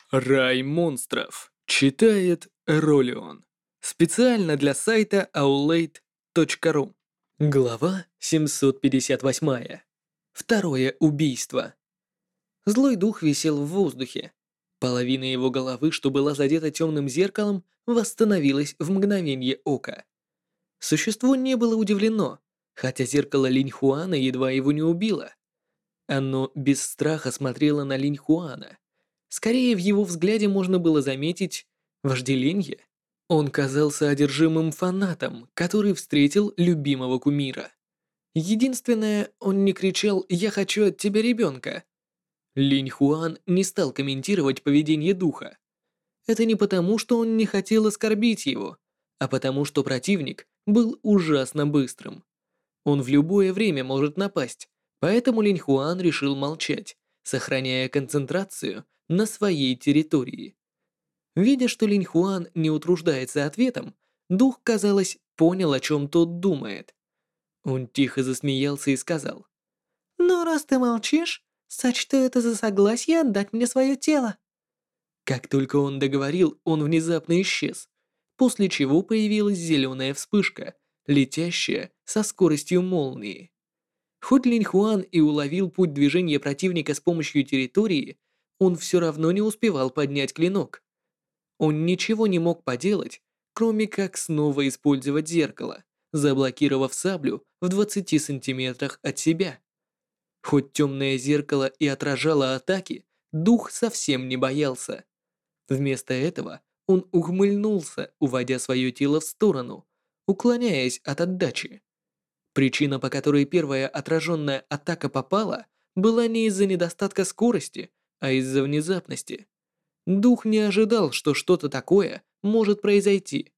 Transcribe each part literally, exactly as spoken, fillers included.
Рай монстров. Читает Ролион. Специально для сайта аулейт точка ру. Глава семьсот пятьдесят восемь. Второе убийство. Злой дух висел в воздухе. Половина его головы, что была задета темным зеркалом, восстановилась в мгновение ока. Существо не было удивлено, хотя зеркало Линьхуана едва его не убило. Оно без страха смотрело на Линьхуана. Скорее, в его взгляде можно было заметить вожделение. Он казался одержимым фанатом, который встретил любимого кумира. Единственное, он не кричал «Я хочу от тебя ребенка». Линь Хуан не стал комментировать поведение духа. Это не потому, что он не хотел оскорбить его, а потому, что противник был ужасно быстрым. Он в любое время может напасть, поэтому Линь Хуан решил молчать, сохраняя концентрацию на своей территории. Видя, что Линь Хуан не утруждается ответом, дух, казалось, понял, о чем тот думает. Он тихо засмеялся и сказал: «Ну, раз ты молчишь, сочту это за согласие отдать мне свое тело». Как только он договорил, он внезапно исчез, после чего появилась зеленая вспышка, летящая со скоростью молнии. Хоть Линь Хуан и уловил путь движения противника с помощью территории, он все равно не успевал поднять клинок. Он ничего не мог поделать, кроме как снова использовать зеркало, заблокировав саблю в двадцати сантиметрах от себя. Хоть темное зеркало и отражало атаки, дух совсем не боялся. Вместо этого он ухмыльнулся, уводя свое тело в сторону, уклоняясь от отдачи. Причина, по которой первая отраженная атака попала, была не из-за недостатка скорости, а из-за внезапности. Дух не ожидал, что что-то такое может произойти.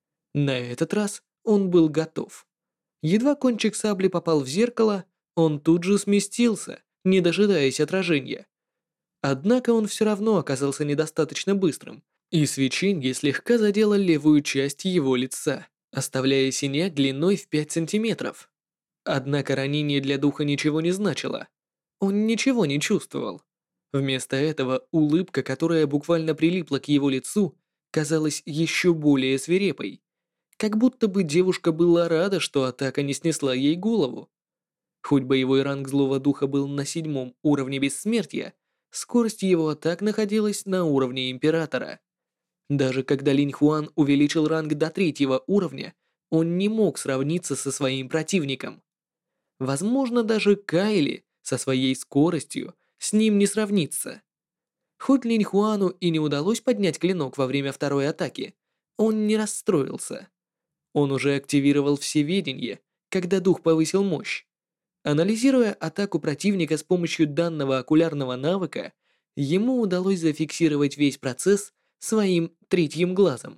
На этот раз он был готов. Едва кончик сабли попал в зеркало, он тут же сместился, не дожидаясь отражения. Однако он все равно оказался недостаточно быстрым, и свечение слегка задело левую часть его лица, оставляя синяк длиной в пять сантиметров. Однако ранение для духа ничего не значило. Он ничего не чувствовал. Вместо этого улыбка, которая буквально прилипла к его лицу, казалась еще более свирепой. Как будто бы девушка была рада, что атака не снесла ей голову. Хоть боевой ранг злого духа был на седьмом уровне бессмертия, скорость его атак находилась на уровне императора. Даже когда Линь Хуан увеличил ранг до третьего уровня, он не мог сравниться со своим противником. Возможно, даже Кайли со своей скоростью с ним не сравнится. Хоть Линь Хуану и не удалось поднять клинок во время второй атаки, он не расстроился. Он уже активировал всеведение, когда дух повысил мощь. Анализируя атаку противника с помощью данного окулярного навыка, ему удалось зафиксировать весь процесс своим третьим глазом.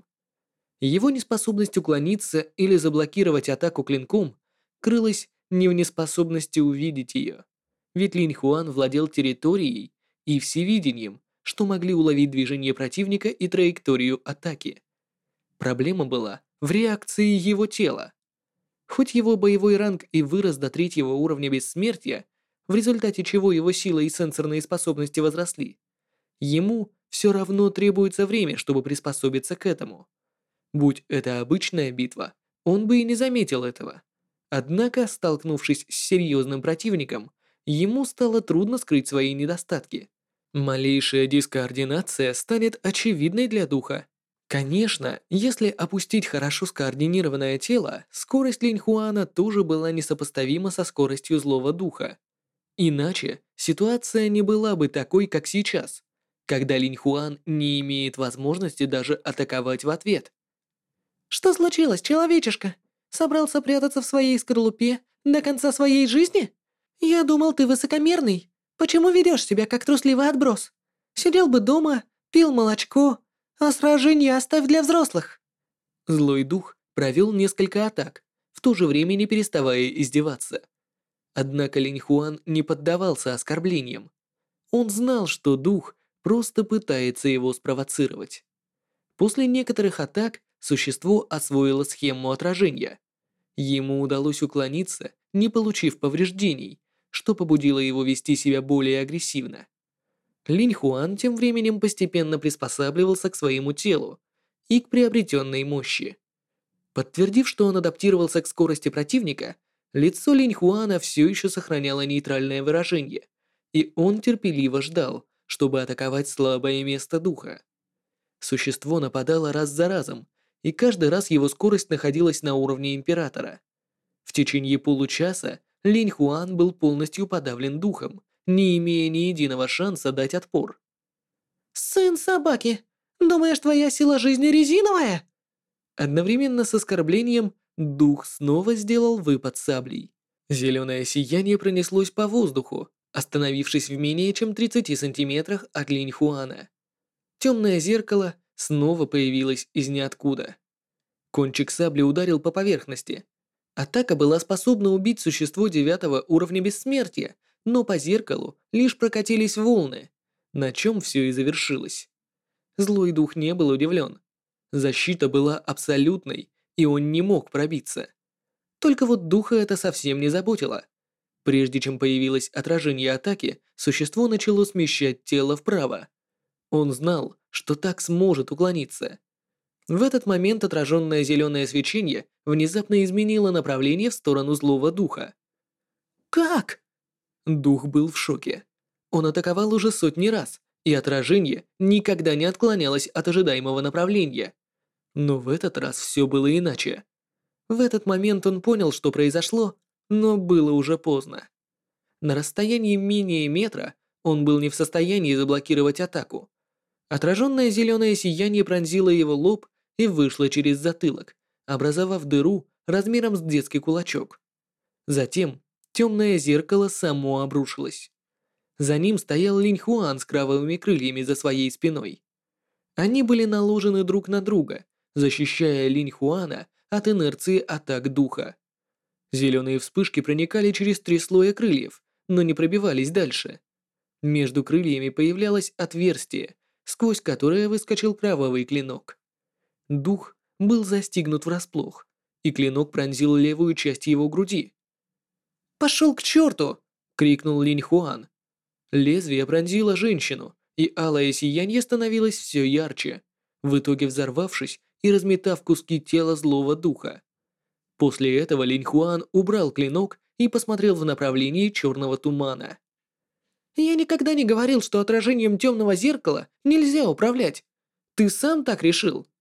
Его неспособность уклониться или заблокировать атаку клинком крылась не в неспособности увидеть ее, ведь Линь Хуан владел территорией и всевидением, что могли уловить движение противника и траекторию атаки. Проблема была в реакции его тела. Хоть его боевой ранг и вырос до третьего уровня бессмертия, в результате чего его сила и сенсорные способности возросли, ему все равно требуется время, чтобы приспособиться к этому. Будь это обычная битва, он бы и не заметил этого. Однако, столкнувшись с серьезным противником, ему стало трудно скрыть свои недостатки. Малейшая дискоординация станет очевидной для духа. Конечно, если опустить хорошо скоординированное тело, скорость Линь Хуана тоже была несопоставима со скоростью злого духа. Иначе ситуация не была бы такой, как сейчас, когда Линь Хуан не имеет возможности даже атаковать в ответ. «Что случилось, человечишка? Собрался прятаться в своей скорлупе до конца своей жизни? Я думал, ты высокомерный. Почему ведешь себя как трусливый отброс? Сидел бы дома, пил молочко, а сражение оставь для взрослых». Злой дух провел несколько атак, в то же время не переставая издеваться. Однако Линь Хуан не поддавался оскорблениям. Он знал, что дух просто пытается его спровоцировать. После некоторых атак существо освоило схему отражения. Ему удалось уклониться, не получив повреждений, что побудило его вести себя более агрессивно. Линь Хуан тем временем постепенно приспосабливался к своему телу и к приобретенной мощи. Подтвердив, что он адаптировался к скорости противника, лицо Линь Хуана все еще сохраняло нейтральное выражение, и он терпеливо ждал, чтобы атаковать слабое место духа. Существо нападало раз за разом, и каждый раз его скорость находилась на уровне Императора. В течение получаса Линь Хуан был полностью подавлен духом, не имея ни единого шанса дать отпор. «Сын собаки, думаешь, твоя сила жизни резиновая?» Одновременно с оскорблением дух снова сделал выпад саблей. Зеленое сияние пронеслось по воздуху, остановившись в менее чем тридцати сантиметрах от Линь Хуана. Темное зеркало снова появилось из ниоткуда. Кончик сабли ударил по поверхности. Атака была способна убить существо девятого уровня бессмертия, но по зеркалу лишь прокатились волны, на чем все и завершилось. Злой дух не был удивлен. Защита была абсолютной, и он не мог пробиться. Только вот духа это совсем не заботило. Прежде чем появилось отражение атаки, существо начало смещать тело вправо. Он знал, что так сможет уклониться. В этот момент отраженное зеленое свечение внезапно изменило направление в сторону злого духа. «Как?» Дух был в шоке. Он атаковал уже сотни раз, и отражение никогда не отклонялось от ожидаемого направления. Но в этот раз все было иначе. В этот момент он понял, что произошло, но было уже поздно. На расстоянии менее метра он был не в состоянии заблокировать атаку. Отраженное зеленое сияние пронзило его лоб и вышло через затылок, образовав дыру размером с детский кулачок. Затем темное зеркало само обрушилось. За ним стоял Линь Хуан с кровавыми крыльями за своей спиной. Они были наложены друг на друга, защищая Линь Хуана от инерции атак духа. Зеленые вспышки проникали через три слоя крыльев, но не пробивались дальше. Между крыльями появлялось отверстие, сквозь которое выскочил кровавый клинок. Дух был застигнут врасплох, и клинок пронзил левую часть его груди. «Пошел к черту!» — крикнул Линь Хуан. Лезвие пронзило женщину, и алое сияние становилось все ярче, в итоге взорвавшись и разметав куски тела злого духа. После этого Линь Хуан убрал клинок и посмотрел в направлении черного тумана. «Я никогда не говорил, что отражением темного зеркала нельзя управлять. Ты сам так решил?»